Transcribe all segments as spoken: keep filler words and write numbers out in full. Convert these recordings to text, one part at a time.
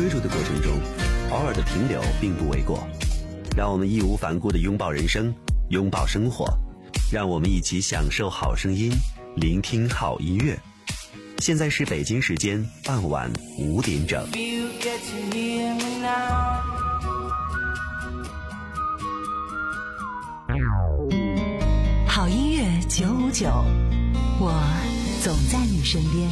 追逐的过程中，偶尔的停留并不为过。让我们义无反顾地拥抱人生，拥抱生活，让我们一起享受好声音，聆听好音乐。现在是北京时间傍晚五点整。 好音乐九五九，我总在你身边。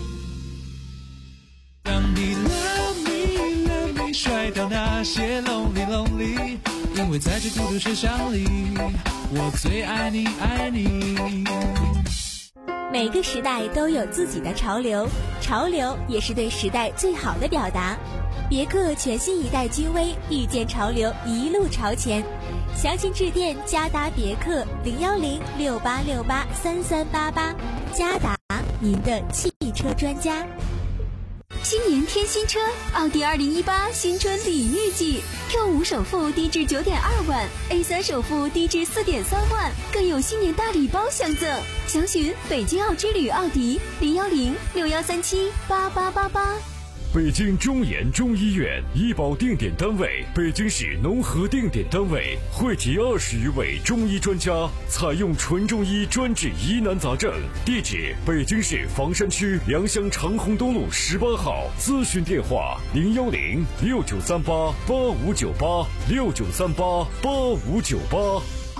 当你 love me love me 甩掉那些 lonely lonely， 因为在这孤独世上里，我最爱你爱你。 每个时代都有自己的潮流，潮流也是对时代最好的表达。别克全新一代君威，遇见潮流，一路朝前。详情致电嘉达别克零幺零六八六八三三八八，嘉达您的汽车专家。 新年添新车，奥迪二零一八新春礼遇季 ，Q 五首付低至九点二万 ，A 三首付低至四点三万，更有新年大礼包相赠。详询北京奥之旅奥迪零幺零六幺三七八八八八。 北京中研中医院医保定点单位，北京市农合定点单位，汇集二十余位中医专家，采用纯中医专治疑难杂症。地址：北京市房山区良乡长虹东路十八号。咨询电话：零幺零六九三八八五九八六九三八八五九八。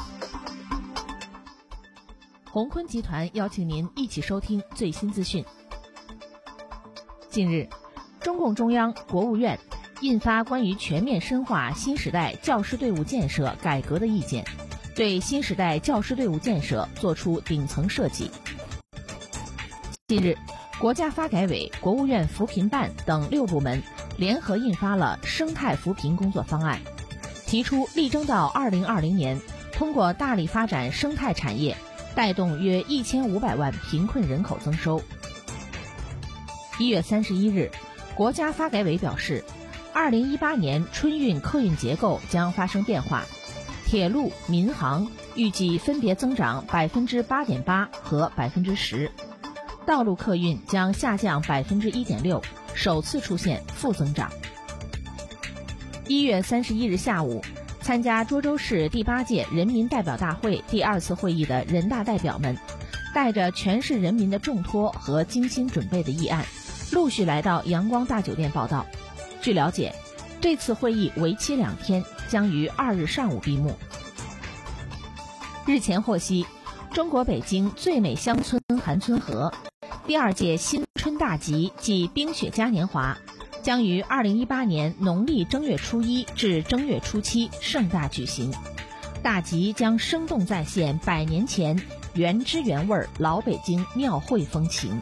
宏坤集团邀请您一起收听最新资讯。近日，中共中央、国务院印发关于全面深化新时代教师队伍建设改革的意见，对新时代教师队伍建设作出顶层设计。近日，国家发改委、国务院扶贫办等六部门联合印发了生态扶贫工作方案，提出力争到二零二零年，通过大力发展生态产业，带动约一千五百万贫困人口增收。一月三十一日，国家发改委表示，二零一八年春运客运结构将发生变化，铁路、民航预计分别增长百分之八点八和百分之十，道路客运将下降百分之一点六，首次出现负增长。一月三十一日下午，参加涿州市第八届人民代表大会第二次会议的人大代表们，带着全市人民的重托和精心准备的议案，陆续来到阳光大酒店报道。据了解，这次会议为期两天，将于二日上午闭幕。日前获悉，中国北京最美乡村韩村河第二届新春大集暨冰雪嘉年华将于二零一八年农历正月初一至正月初七盛大举行。大集将生动再现百年前原汁原味老北京庙会风情。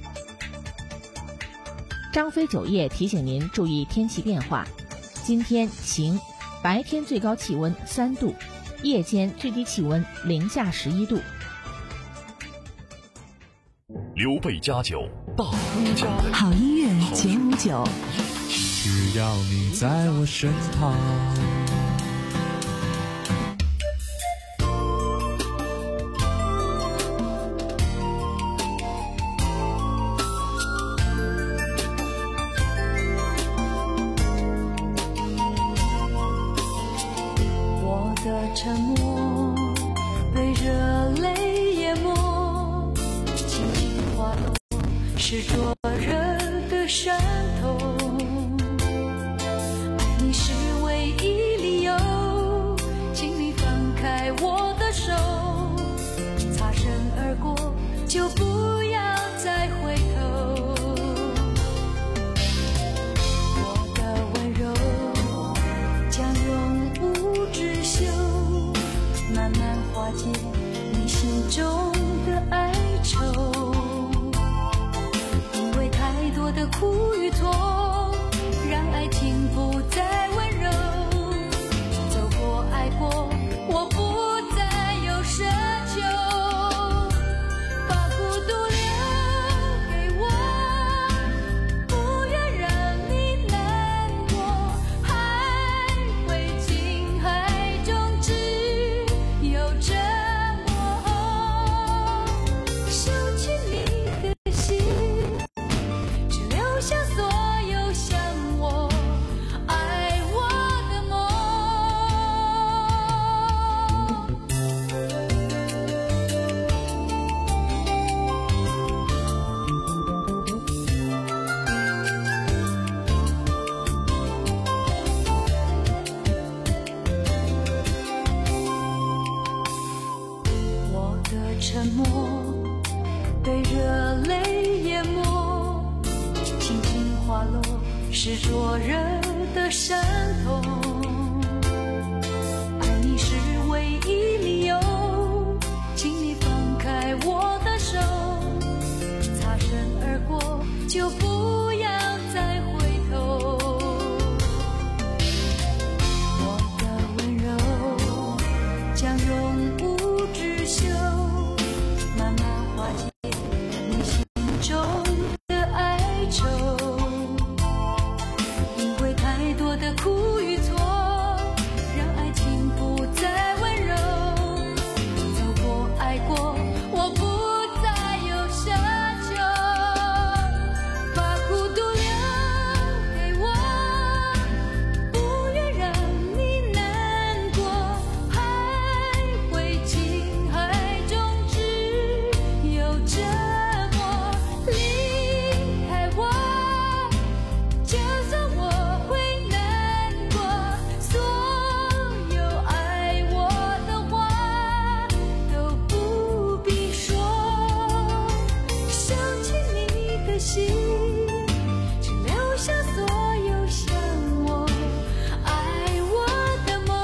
张飞酒业提醒您注意天气变化，今天晴，白天最高气温三度，夜间最低气温零下十一度。 刘备家酒，大哥家的好音乐九五九， 只要你在我身旁。 沉默被热泪淹没，轻轻滑落是灼热的伤痛。爱你是唯一理由，请你放开我的手，擦身而过就不要再回头。我的温柔将永不止休，慢慢化解你心中的哀愁，因为太多的苦与痛，让爱情不再温柔。走过爱过，我不再有奢求，把孤独留被热泪淹没，轻轻滑落是灼热的伤痛。爱你是唯一理由，请你放开我的手，擦身而过就不要再回头。我的温柔将永不止休，慢慢化解你心中的哀愁。因为太多的苦与错，让爱情不再温柔。走过爱过，我不再有奢求，把孤独留给我，不愿让你难过。海会尽，海中只有折磨。离开我，就算我会难过，所有爱我的话都不必说。收起你的心，只留下所有想我、爱我的梦。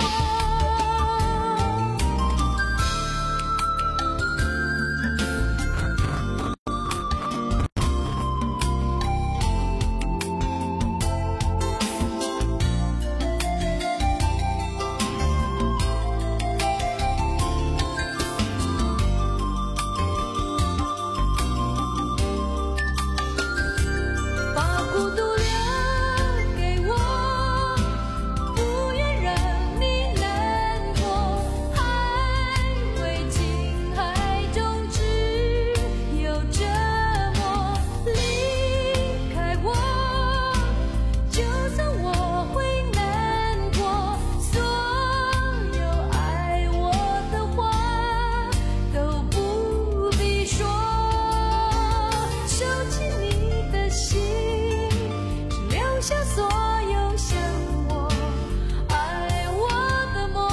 把孤独留给我，不愿让你难过。海会尽，海中只有折磨。离开我，就算我会难过，所有爱我的话都不必说。收起你的心，只留下所有想我、爱我的梦。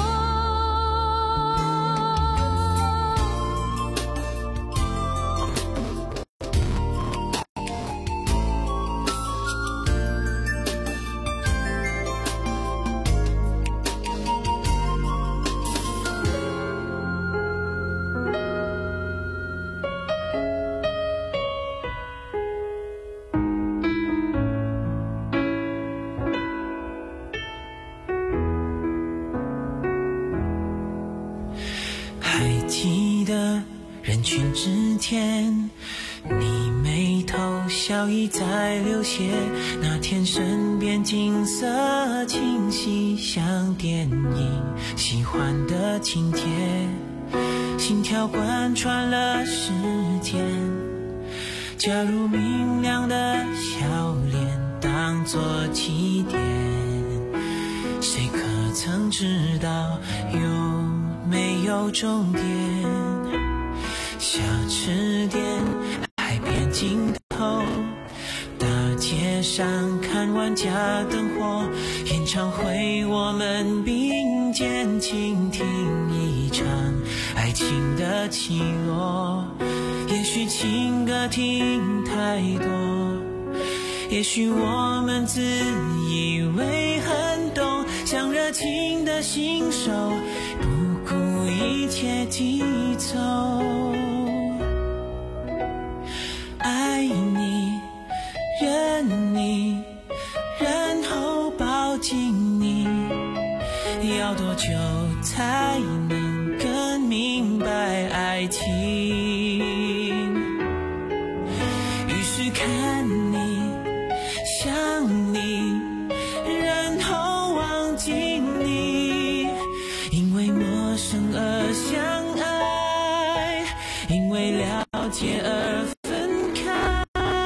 还记得人群之间，你眉头笑意在流泻，那天身边景色清晰，像电影喜欢的情节，心跳贯穿了时间。假如明亮的笑脸当作起点，谁可曾知道有没有终点？小吃店，海边尽头，大街上看万家灯火，演唱会我们并肩倾听一场爱情的起落。也许情歌听太多，也许我们自以为很懂，像热情的新手，不顾一切疾走。爱你，认你，然后抱紧你，要多久才能更明白爱情？于是看你，想你，然后忘记你，因为陌生而相爱，因为了解而分开。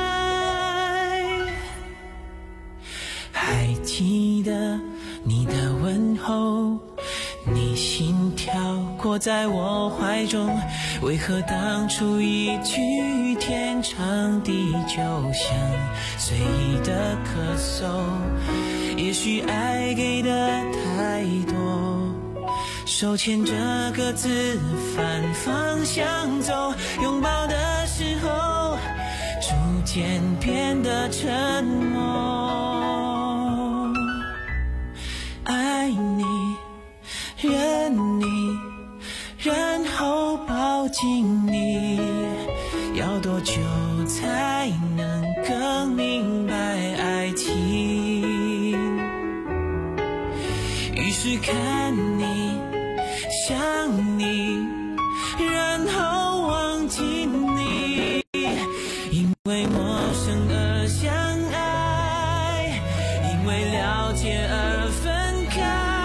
还记得你的问候，你心跳过在我怀中，为何当初一句天长地久，像随意的咳嗽？也许爱给的太多， 手牵着各自反方向走，拥抱的时候逐渐变得沉默。爱你，认你，然后抱紧你，要多久才能更明白爱情？于是看你，想你，然后忘记你，因为陌生而相爱，因为了解而分开。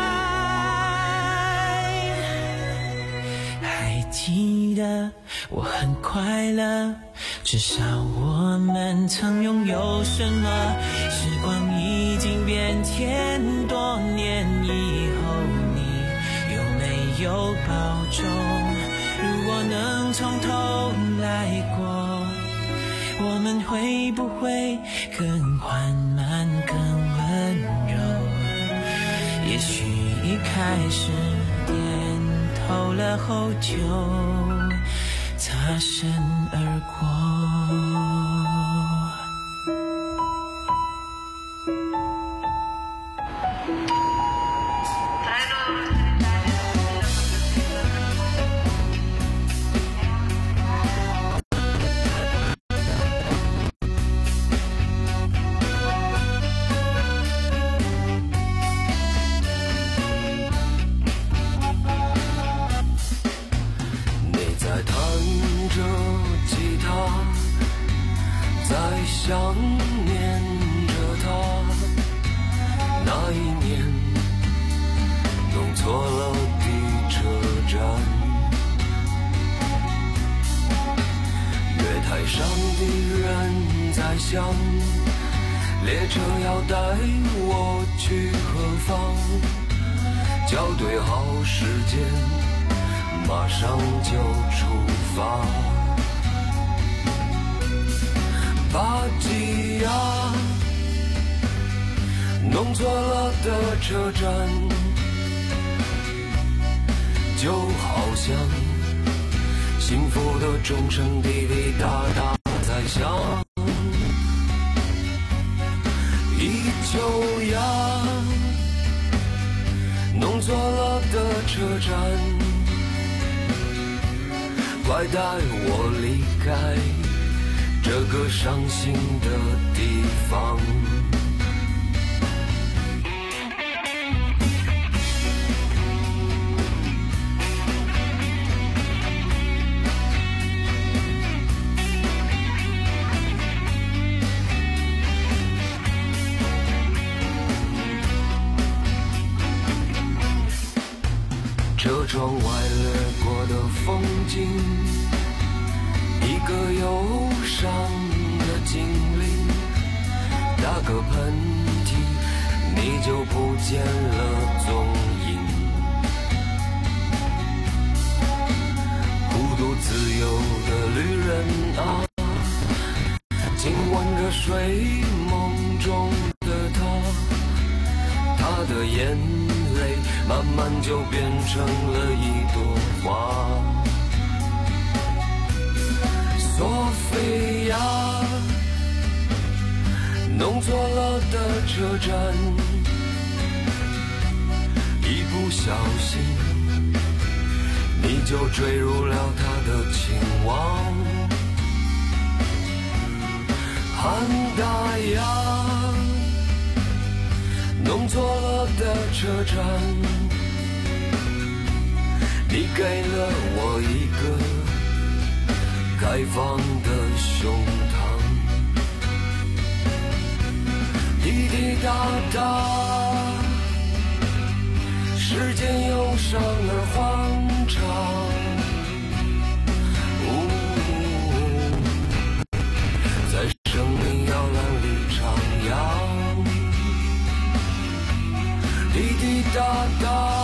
还记得我很快乐，至少我们曾拥有什么？时光已经变迁，多年以后你有没有保重？如果能从头来过，我们会不会更缓慢更温柔？也许一开始点头了后就擦身而过。 想念着他，那一年弄错了的车站，月台上的人在想，列车要带我去何方？校对好时间，马上就出发。巴吉亚，弄错了的车站，就好像幸福的钟声滴滴答答在响。一九呀，弄错了的车站，快带我离开这个伤心的地方。车窗外掠过的风景，一个忧伤的精灵，打个喷嚏你就不见了踪影。孤独自由的旅人啊，亲吻着睡梦中的他，他的眼泪慢慢就变成了一朵花。索菲亚，弄错了的车站，一不小心你就坠入了他的情网。汉达亚，弄错了的车站，你给了我一个开放的胸膛。滴滴答答，时间又上了欢唱。呜，在生命摇篮里徜徉。滴滴答答，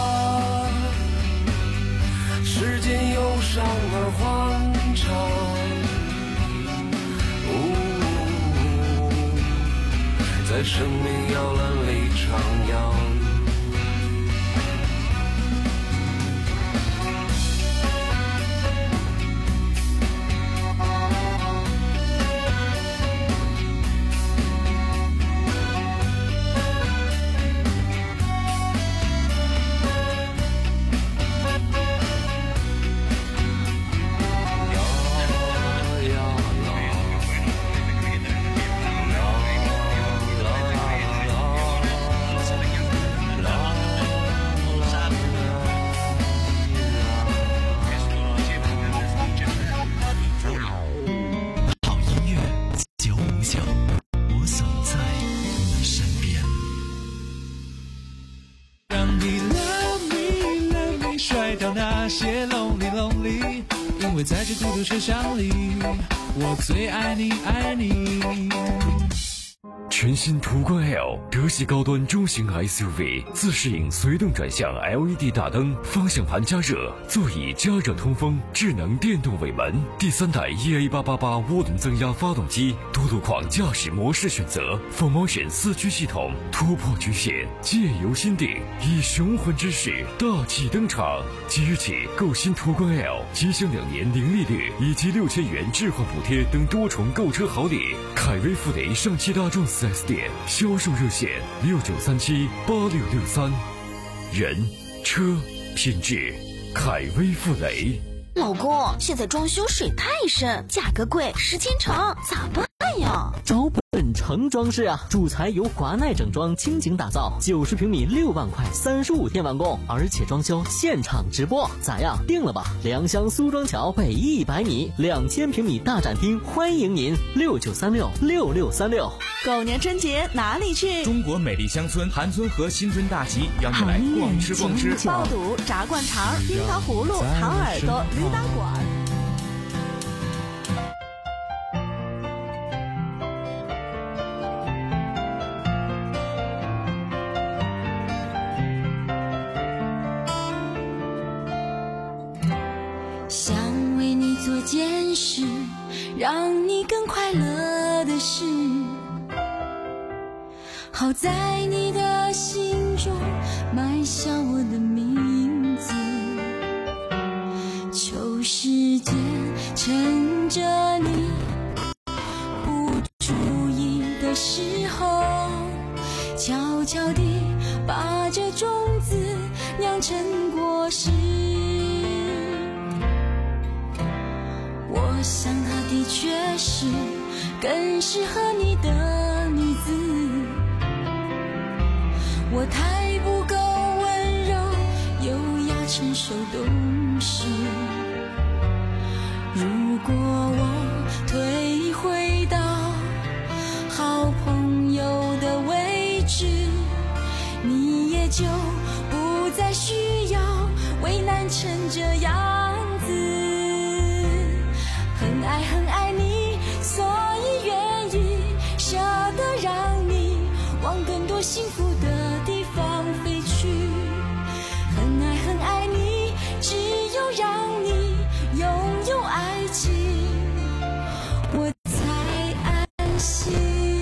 时间又上了欢唱。呜，在生命摇篮里徜徉。 为在这孤独车厢里，我最爱你爱你。 全新途观 L 德系高端中型 S U V， 自适应随动转向 L E D 大灯，方向盘加热，座椅加热通风，智能电动尾门，第三代 E A 八八八 涡轮增压发动机，多路况驾驶模式选择，风毛选四驱系统，突破局限，借由心定，以雄浑之势大气登场。即日起购新途观 L， 即享两年零利率以及六千元置换补贴等多重购车好礼。凯威富雷上汽大众四 S 店销售热线六九三七八六六三，人车品质，凯威富雷。 老公，现在装修水太深，价格贵，时间长，咋办呀？ 找本城装饰啊，主材由华奈整装倾情打造，九十平米六万块，三十五天完工，而且装修现场直播，咋样？定了吧？良乡苏庄桥北一百米，两千平米大展厅，欢迎您，六九三六六六三六。 狗年春节哪里去？ 中国美丽乡村韩村和新春大集，邀你来逛吃逛吃， 爆肚、炸灌肠、冰糖葫芦、糖耳朵、驴打滚。 想为你做件事，让你更快乐的事，好在你的心中埋下我的名字。求时间趁着你不注意的时候，悄悄地把这种子酿成果实。我想她的确是更适合你的女子，我太不够温柔优雅成熟懂事。如果我退回到好朋友的位置，你也就不再需要为难成这样子。很爱很爱你，所以愿意舍得让你往更多幸福的地方飞去。很爱很爱你，只有让你拥有爱情，我才安心。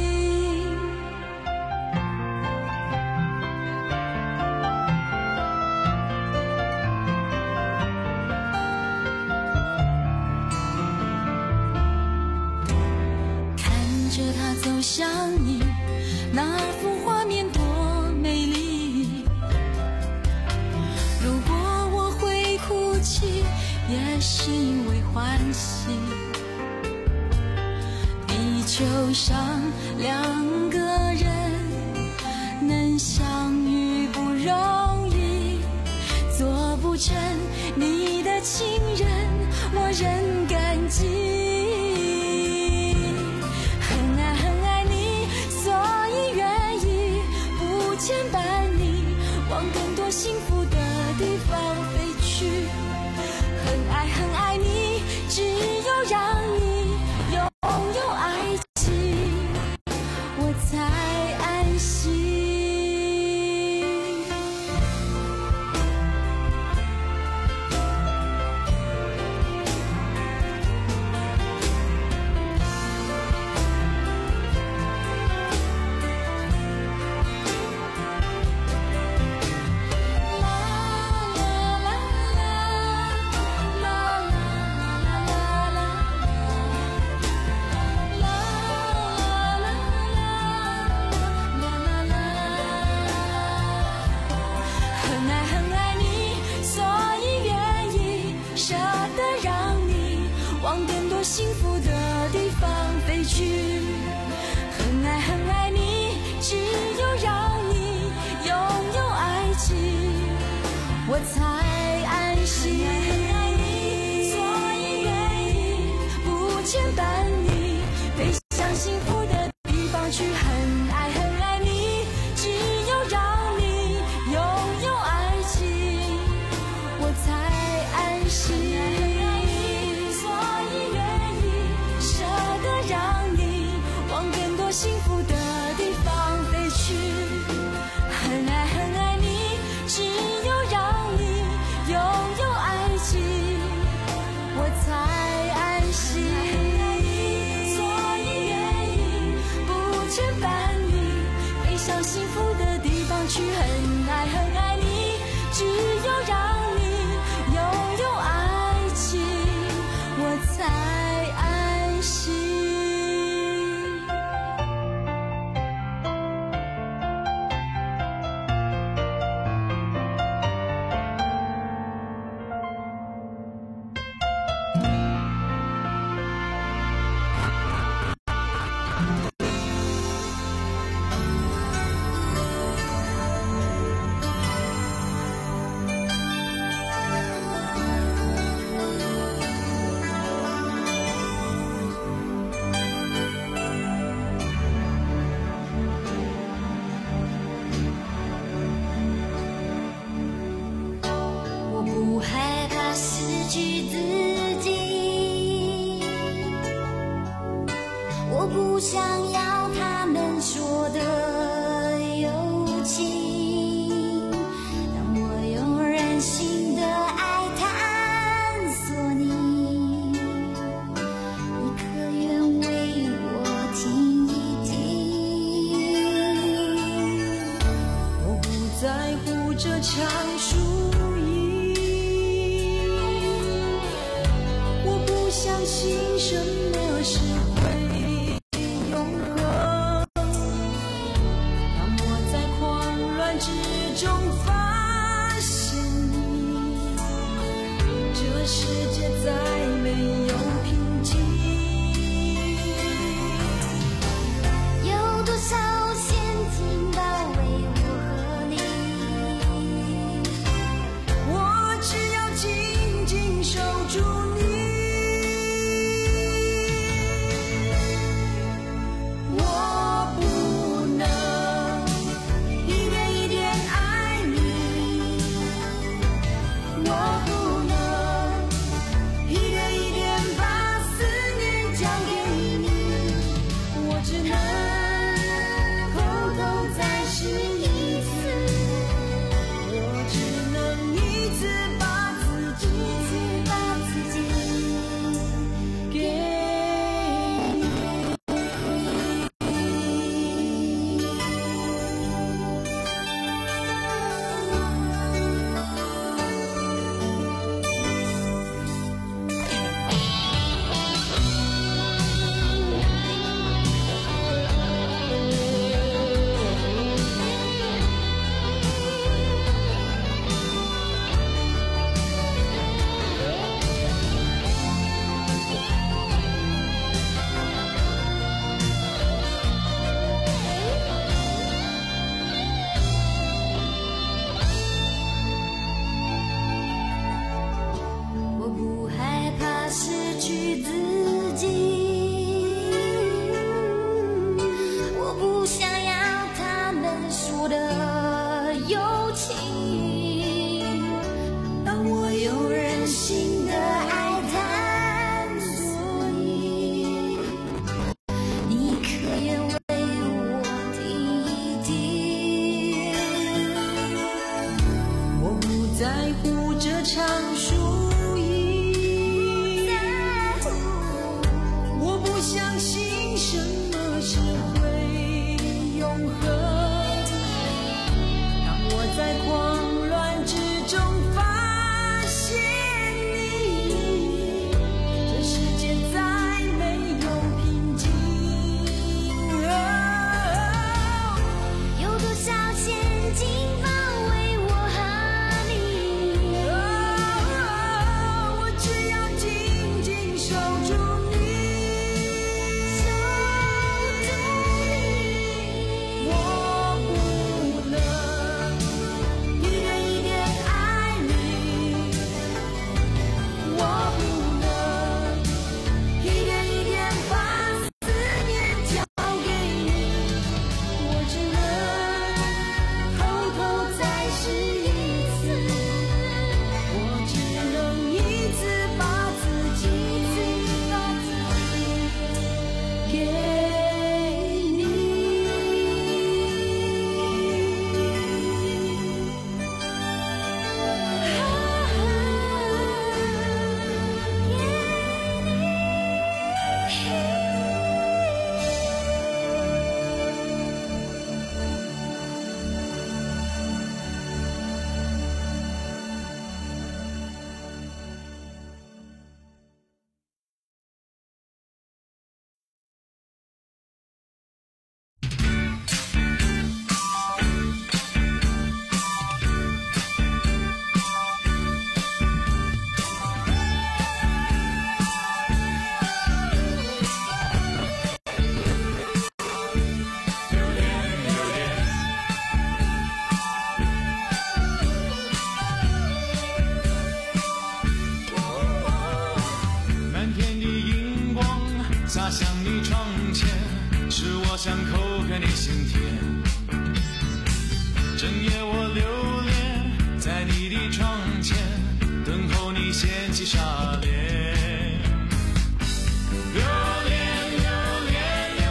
看着他走向你，那幅画面多美丽。如果我会哭泣，也是因为欢喜。地球上两个人能相遇不容易，做不成你的情人，我仍感激。牵绊你往更多幸福的地方飞去。很爱很爱你，只有让你拥有爱情，我才安心。幸福的地方飞去，很爱很爱你，只有让你拥有爱情，我才安心。所以愿意不牵绊你，飞向幸福的地方去。很爱很爱你，只有让你拥有爱情，我才安心。 不想要他们说的有情，当我用任性的爱探索你，你可愿为我听一听？ 我不在乎这场输赢，我不相信什么是之中发现你，这世界再没有平静， 有多少陷阱包围我和你， 我只要紧紧守住你，我不能一点一点爱你，我不能一点一点把思念交给你，我只能偷偷再试一次，我只能一次把自己一次把自己给你。 我不害怕失去自己，我不想要他们说的有情， 当我用任性的爱探索你， 你可愿为我听一听？ 我不在乎这场输赢，我不相信什么是会永恒，当我在狂乱之中发现你，这世界再没有平静， 有多少陷阱包围我和你， 我只要紧紧守住你， 守住你， 我不能一点一点爱你，我不能一点一点把思念交给你，我只能偷偷再试一次，我只能一次把自己一次把自己给你。 满天的荧光洒向你窗前，是我想口渴你心田。整夜我流连在你的窗前，等候你掀起纱帘。留恋，留恋，留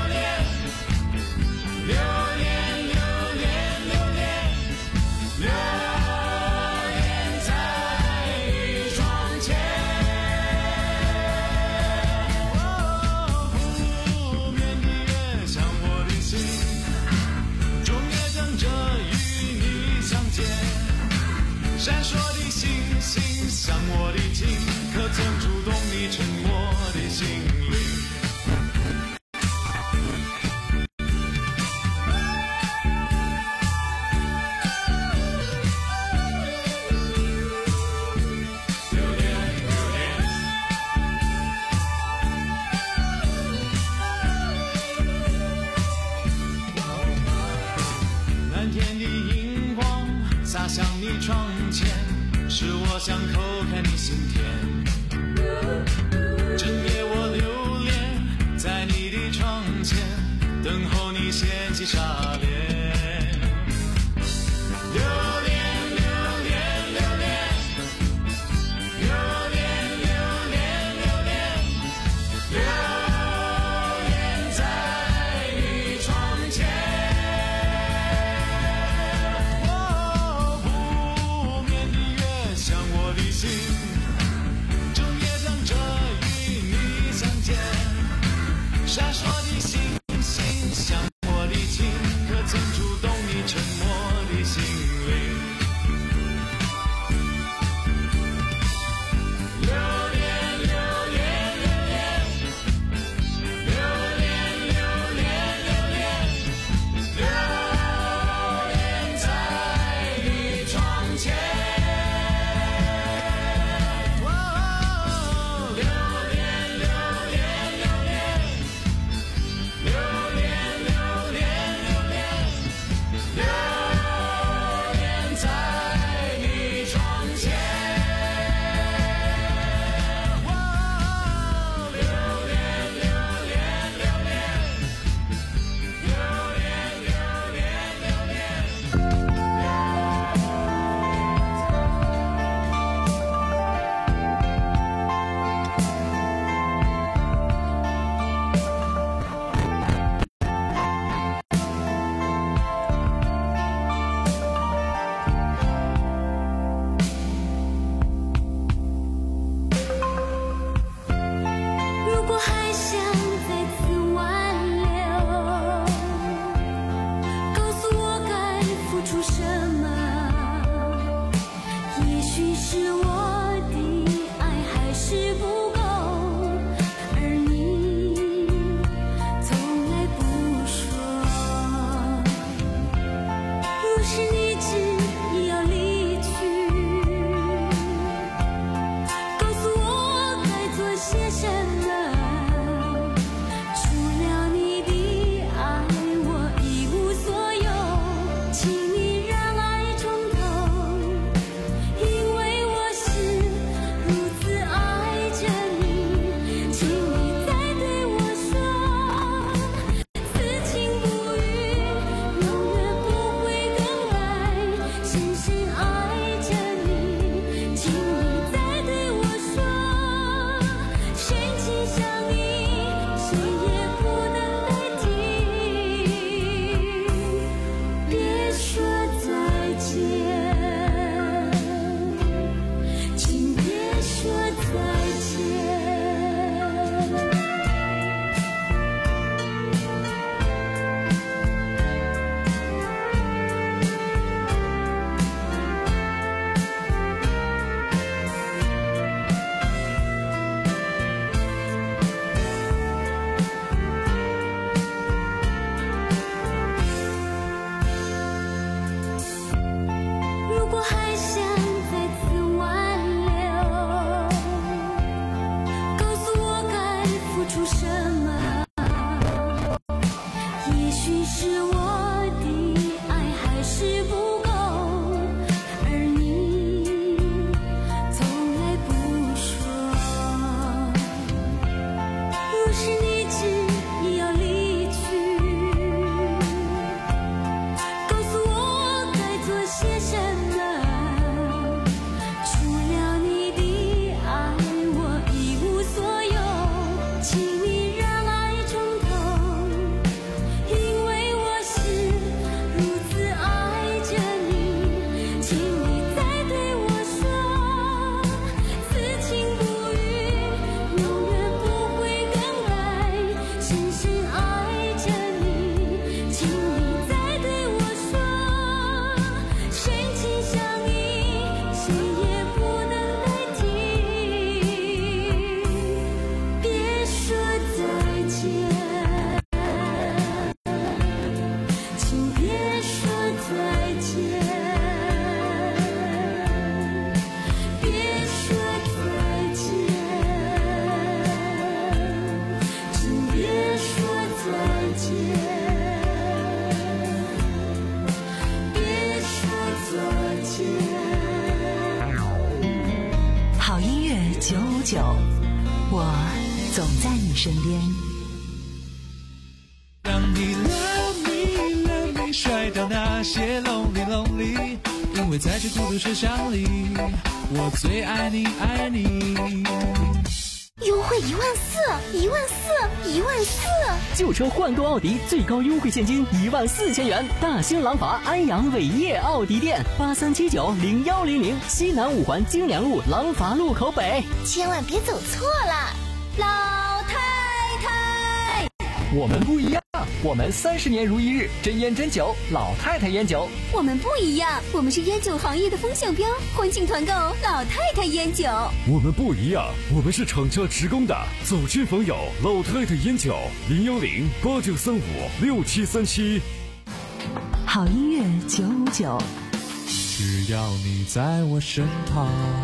巷口看你心田，整夜我流连在你的窗前，等候你掀起纱帘。留恋留恋留恋留恋留恋留恋留恋在你窗前。哦，不眠的月像我的心，整夜等着与你相见。闪烁的星星像我的情，可曾触动你沉默的心灵？留恋留恋留恋留恋留恋留恋留恋在你窗前。哦，留恋留恋留恋留九，我总在你身边。 让你 love me love me 甩掉那些 lonely lonely， 因为在这孤独车厢里，我最爱你爱你。 优惠一万四，一万四，一万四！ 旧车换购奥迪最高优惠现金一万四千元。大兴廊坊安阳伟业奥迪店八三七九零幺零零，西南五环京良路廊坊路口北。 千万别走错了，老太太。 我们不一样，我们三十年如一日，真烟真酒，老太太烟酒。 我们不一样，我们是烟酒行业的风向标，欢庆团购老太太烟酒。 我们不一样，我们是厂家直供的，走亲访友老太太烟酒，零幺零八九三五六七三七。 好音乐九五九， 只要你在我身旁。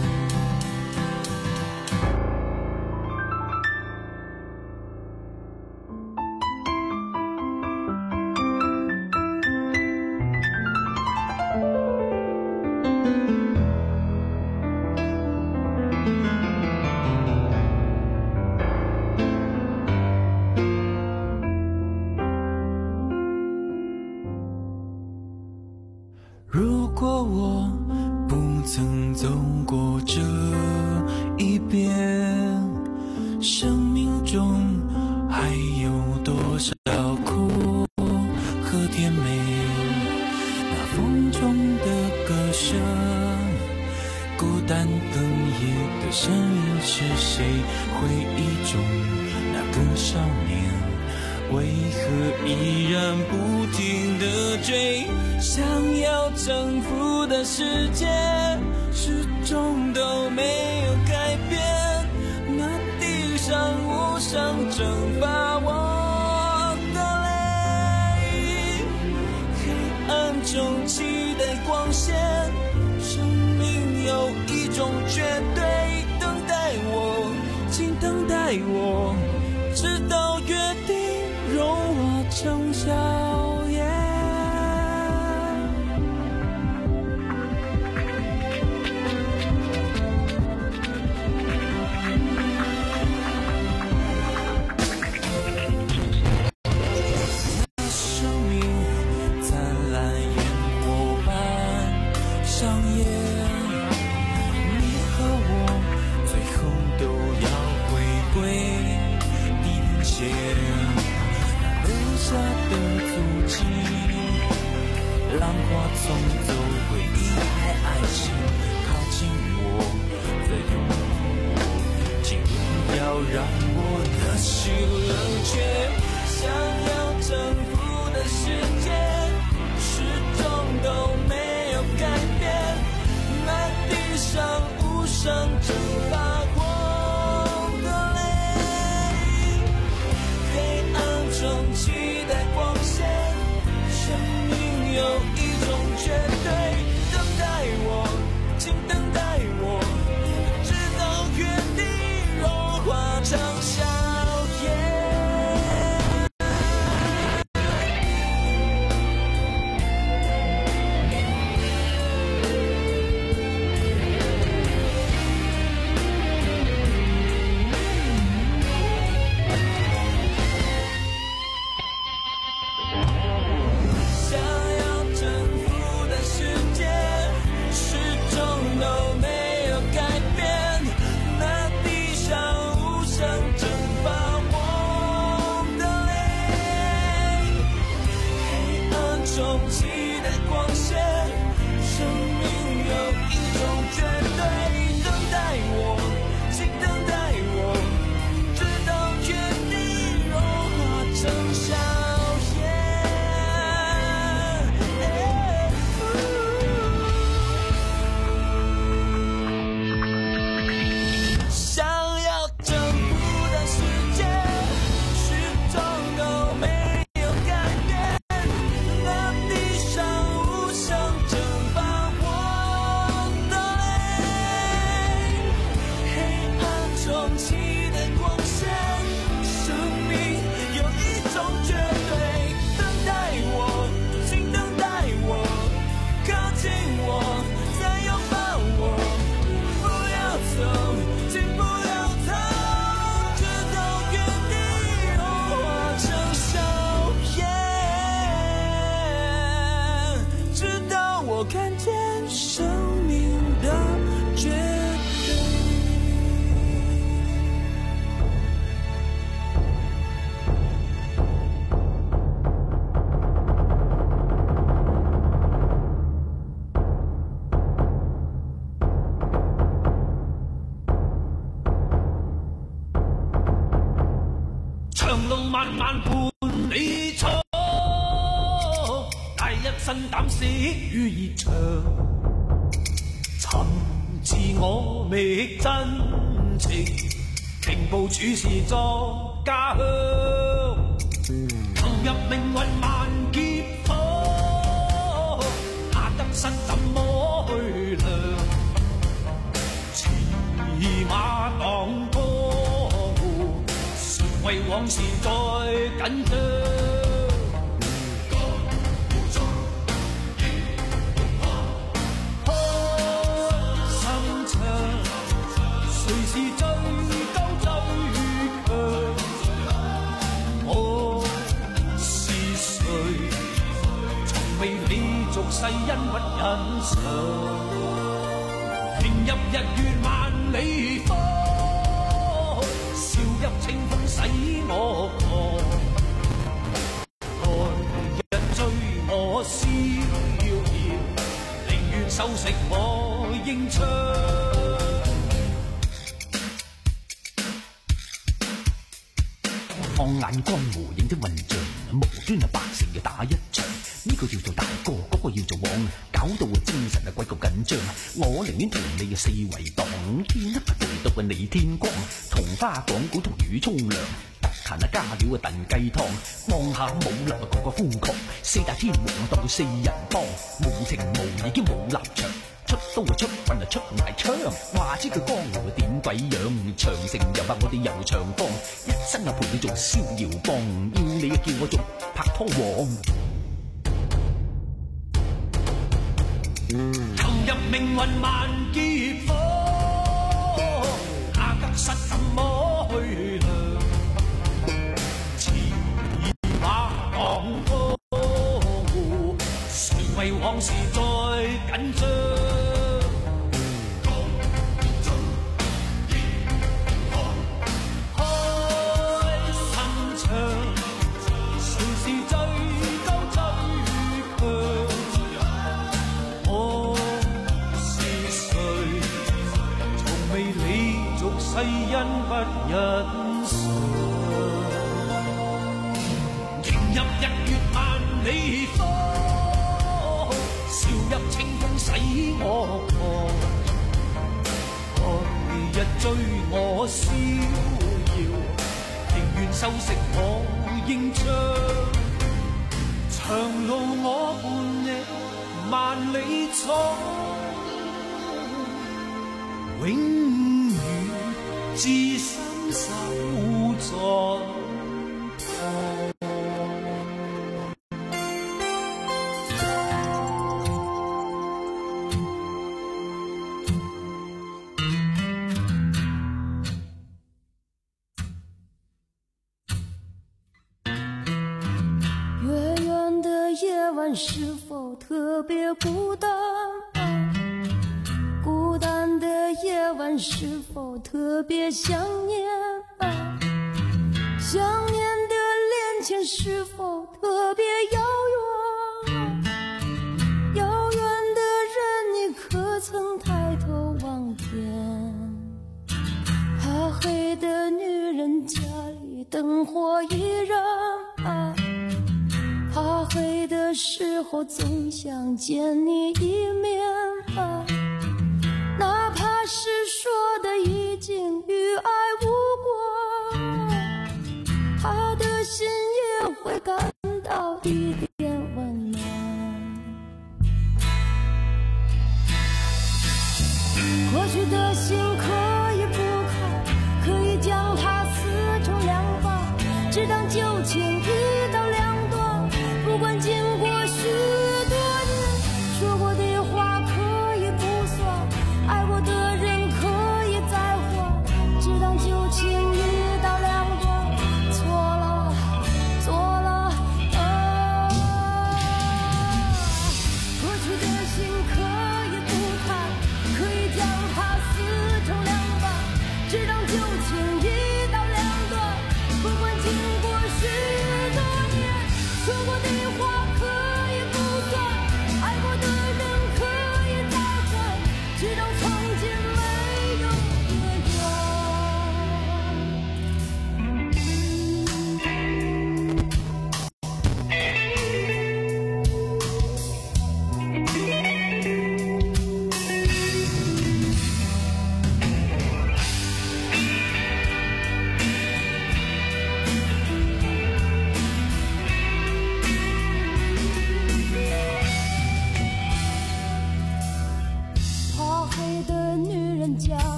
如果我不曾走过这一遍，生命中还有多少苦和甜美？那风中的歌声，孤单哽咽的声音是谁？回忆中那个少年，为何依然不停地追？想要征服的世界，始终都没有改变。那地上无声蒸发我的泪，黑暗中期待光线，生命有一种绝对，等待我，请等待我，直到约定融化成笑颜。浪花冲走回忆和爱情，靠近我，再拥抱我，请不要让我的心冷却。想要征服的世界，始终都没有改变。那地上无声蒸发光的泪，黑暗中期待光线，生命有一种绝对，等待我，请等待我，直到约定融化成笑颜。期待光线，生命有一种绝伴你錯，帶一身膽識於熱場，尋自我覓真情，平步處事作家鄉，投入命運萬劫火，下得失怎麼去量？騎馬蕩江湖，誰為往事再緊張？世恩不忍償，迎入日月萬里方，笑入清風洗我狂，來日追我逍遙，寧願收食我英槍。 放眼江湖認真混帳，無端啊百成要打一場。呢個叫做大哥，嗰、那個叫做王，搞到啊精神啊鬼咁緊張。我寧願同你嘅四圍蕩，天黑陪到啊你天光。同花講古同魚沖涼，得閒啊加料啊燉雞湯。望下武林啊個個瘋狂，四大天王啊當佢四人幫，無情無義兼冇立場。出刀啊出棍啊出埋槍，話知佢江湖點鬼樣？長城又話我哋遊長江，一生啊陪你做逍遙幫，要你啊叫我做拍拖王。 投入命運萬劫火，下得失怎麼去量？騎馬蕩江湖，誰為往事再緊張？世恩不忍償，迎入日月萬里方，笑入清風洗我狂，來日追我逍遙，寧願收食我英槍。長路我伴你萬里闖，永至深守在。 远远的夜晚是否特别孤单？孤单的夜晚是否特别想念？想念的恋情是否特别遥远？遥远的人，你可曾抬头望天？怕黑的女人家里灯火依然，怕黑的时候总想见你一面。哪怕是说的已经与爱无关，他的心也会感到一点温暖。过去的心可以不看，可以将它撕成两半，只当旧情一刀两断。不管经过许多年，说过的话可以不算，爱过的人可以再换，只当旧情一刀两断。错了，错了，啊！过去的心可以不看，可以将它撕成两半，只当旧情一刀两断。不管经过许多年，说过的话可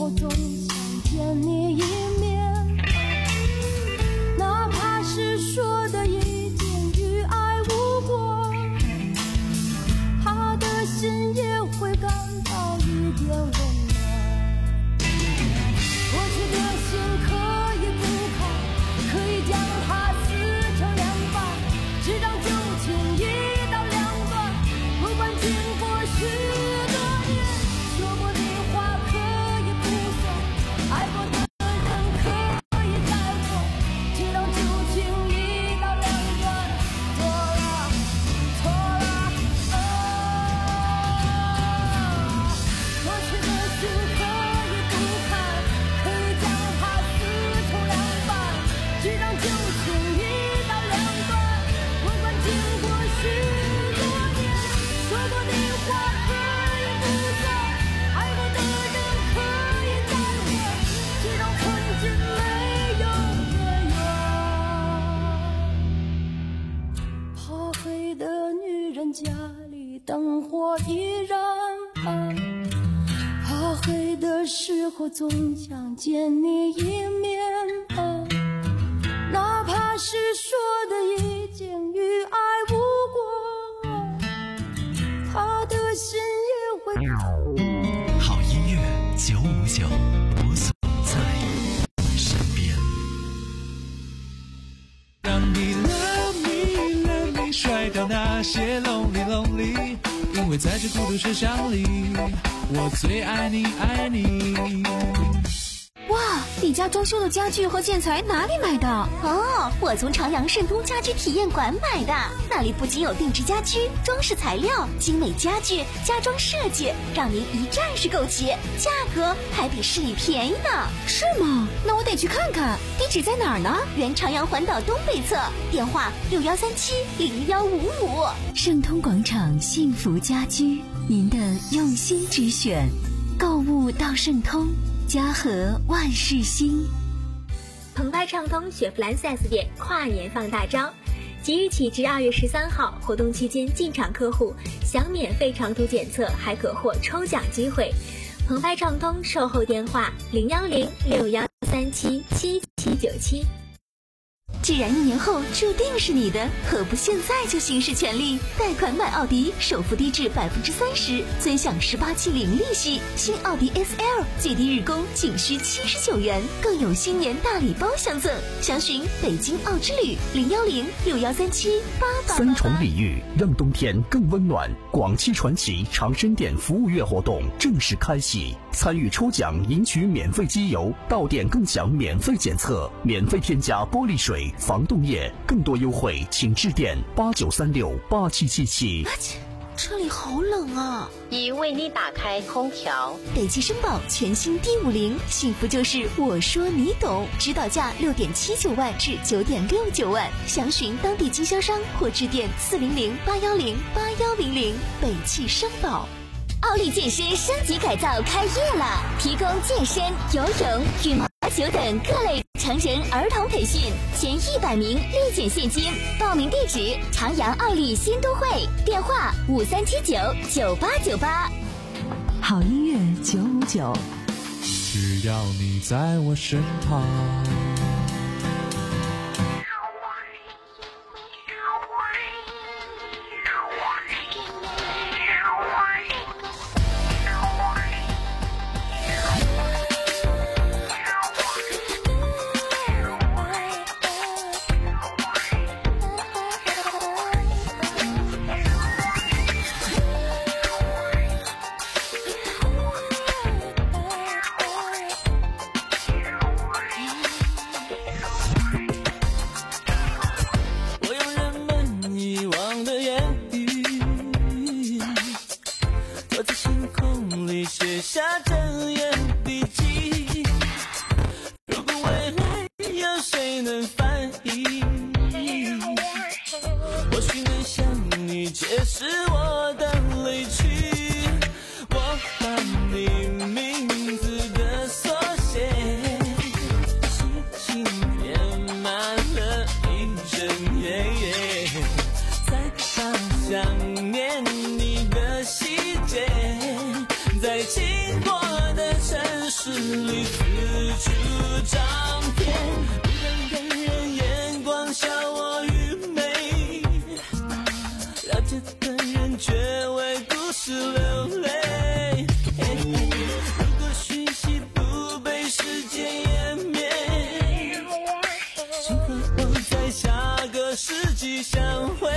候总想见你一面，哪怕是说的一点与爱无关，他的心也会感到一点温暖。过去的心可以不看，可以将它撕成两半，只让旧情一刀两断。不管经过许多年，说过的话可以不算，爱过的人可以再过，只让旧情一刀两断。错了，错了，啊！过去的心可以不看，可以将它撕成两半，只让旧情一刀两断。不管经过许多年，说过的话可以不算，爱过的人可以再过，只让纯真没有月圆。怕黑的女人家里灯火依然暗，怕黑的时候总想见你一面，哪怕是说的已经与爱无关，他的心也会。 好音乐九五九，我所在你身边。 让你 love me love me 甩掉那些 lonely lonely， 因为在这孤独车厢里，我最爱你爱你。 哇，你家装修的家具和建材哪里买的？ 哦，我从朝阳盛通家居体验馆买的，那里不仅有定制家居、装饰材料、精美家具、家装设计，让您一站式购齐，价格还比市里便宜呢。 是吗？那我得去看看。地址在哪儿呢？ 原朝阳环岛东北侧，电话六幺三七零幺五五。 盛通广场幸福家居，您的用心之选，购物到盛通。家和万事兴。 澎湃畅通雪佛兰 四 S 店跨年放大招，即日起至二月十三号，活动期间进场客户享免费长途检测，还可获抽奖机会。澎湃畅通售后电话零幺零六幺三七七七九七。 既然一年后注定是你的，何不现在就行使权利？贷款买奥迪，首付低至百分之三十，尊享十八期零利息。新奥迪 S L 最低日供仅需七十九元，更有新年大礼包相赠。详询北京奥之旅零幺零六幺三七八八八。 三重礼遇，让冬天更温暖。广汽传祺长生店服务月活动正式开启，参与抽奖赢取免费机油，到店更享免费检测，免费添加玻璃水、防冻液，更多优惠请致电八九三六八七七七。 这里好冷啊！ 已为你打开空调。 北汽绅宝全新 D 五零，幸福就是我说你懂，指导价六点七九万至九点六九万，详询当地经销商或致电四零零八幺零八幺零零。北汽绅宝。 奥利健身升级改造开业了，提供健身、游泳、羽毛球等各类成人儿童培训，前一百名立减现金。报名地址：朝阳奥利新都会，电话五三七九九八九八。 好音乐九五九， 只要你在我身旁。 是里四处张贴，不让别人眼光笑我愚昧，了解的人却为故事流泪。如果讯息不被时间湮灭，请和我在下个世纪相会。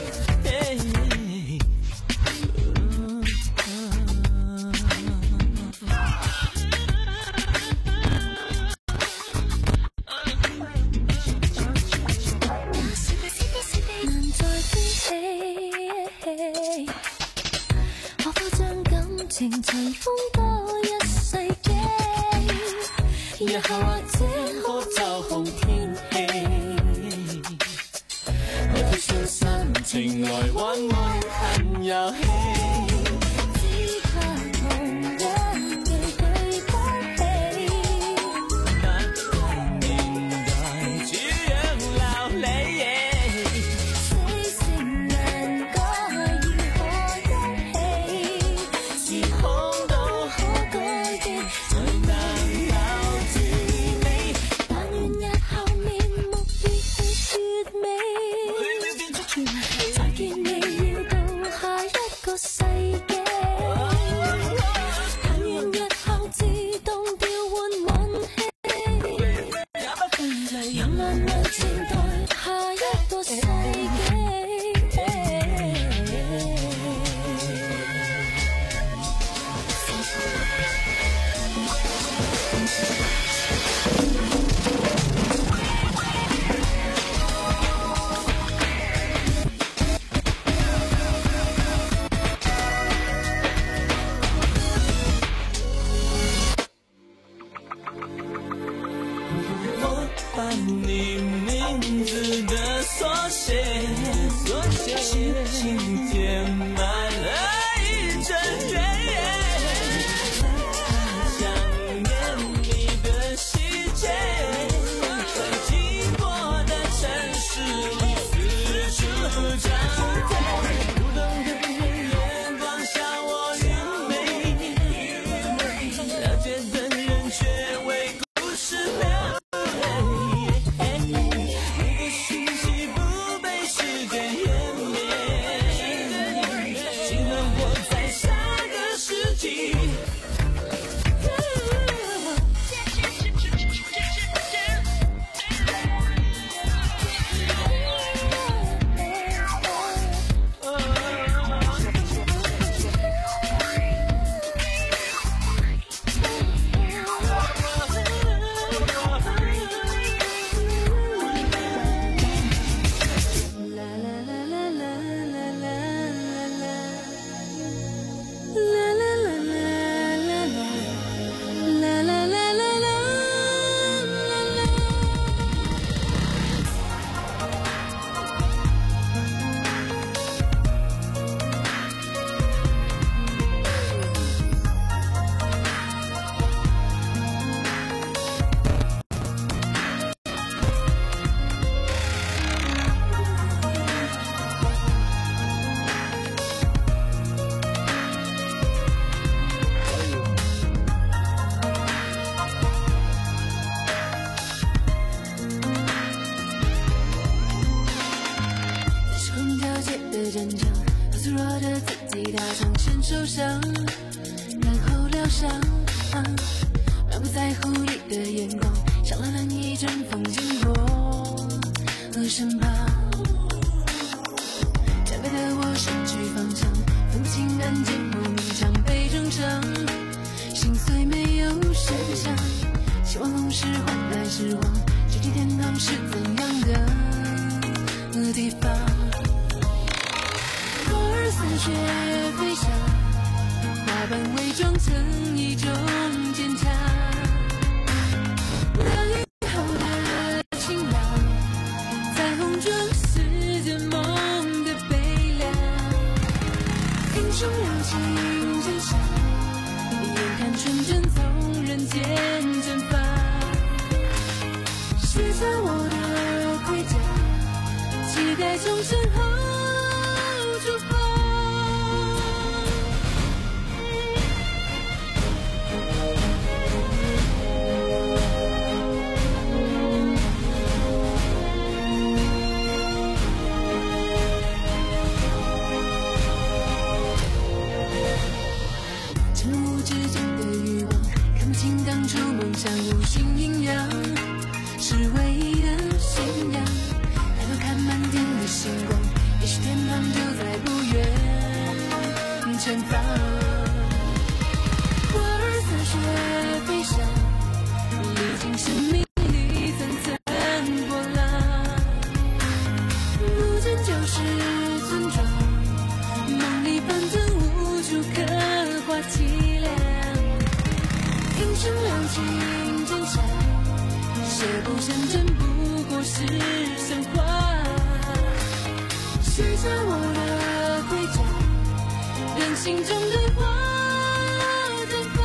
情隨風多一世紀，日後或者可就好天氣，可貼上心情來玩玩恨遊戲，只怕無人對對不起，那個年代主養流離，死性難改如何一起，時空都可改變，才能留住你，但願日後面目越越美，再見你要到下一個世紀，但願日後自動調換吻戲，讓慢慢前待下一個世紀。 我把你名字的缩写，轻轻填满了一整页，想念你的细节，在经过的城市里四处张贴，不懂的人眼光笑我愚昧，了解的人却为故事流争吵，和脆弱的自己打上身受伤，然后疗伤。满不在乎你的眼光，像乱乱一阵风经过和身旁。渐变的我失去方向，风轻安静莫名常被争伤，心碎没有声响，希望总是换来失望。具体天堂是怎样的地方？似雪飞翔，花瓣伪装成一种坚强，让以后的热情让彩虹装饰着梦的悲凉。英雄柔情真相，眼看纯真从人间蒸发，试着我的盔甲，期待从身后出发。 让生命里层层波浪。不争就是尊重，梦里反正无处刻画凄凉。英雄留情真相，邪不胜正不过是神话。写下我的徽章，任心中的花绽放。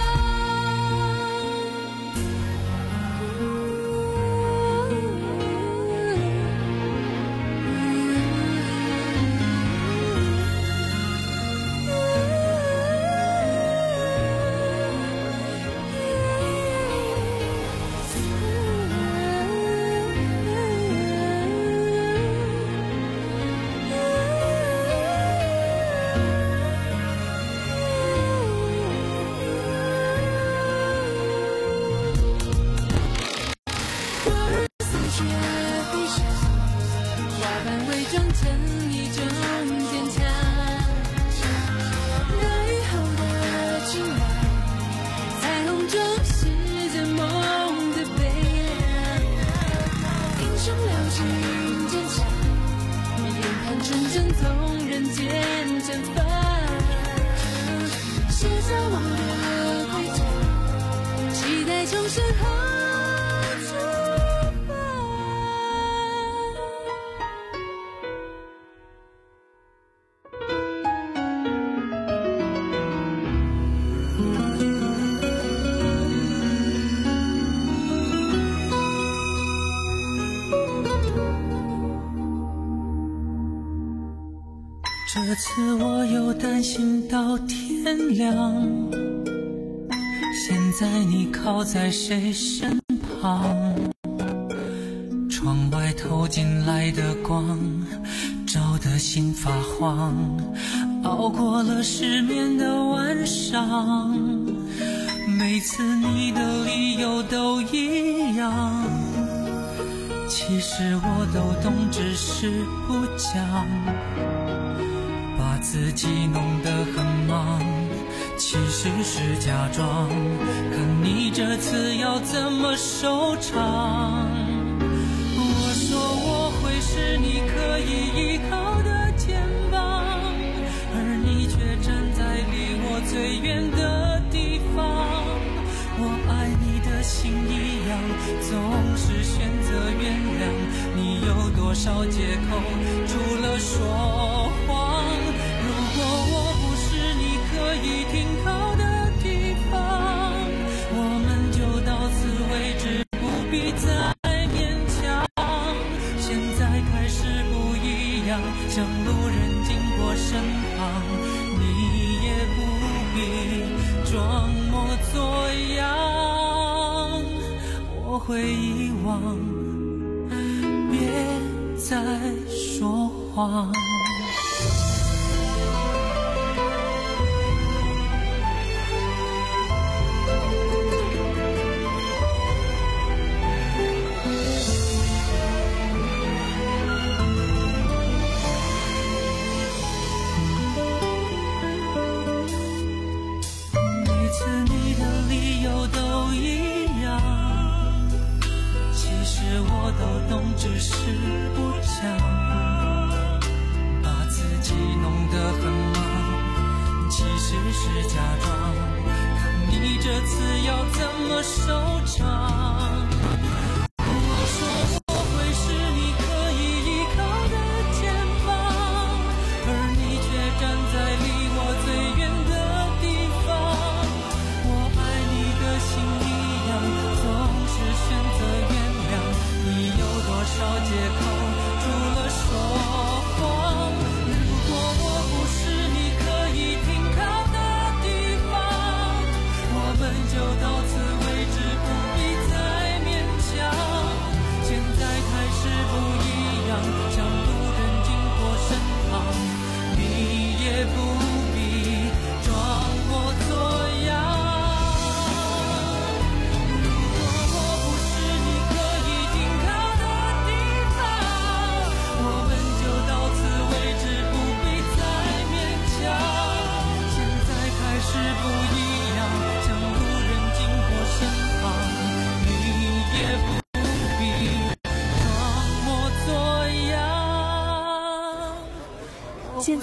这次我又担心到天亮，现在你靠在谁身旁？窗外透进来的光，照得心发慌，熬过了失眠的晚上。每次你的理由都一样，其实我都懂，只是不讲，把自己弄得很忙，其实是假装。看你这次要怎么收场？我说我会是你可以依靠的肩膀，而你却站在离我最远的地方。我爱你的心一样，总是选择原谅。你有多少借口，除了说谎？如果我不是你可以停靠的地方，我们就到此为止，不必再勉强。现在开始不一样，像路人经过身旁，你也不必装模作样。我会遗忘，别再说谎。我都懂，只是不讲，把自己弄得很忙，其实是假装。看你这次要怎么收场？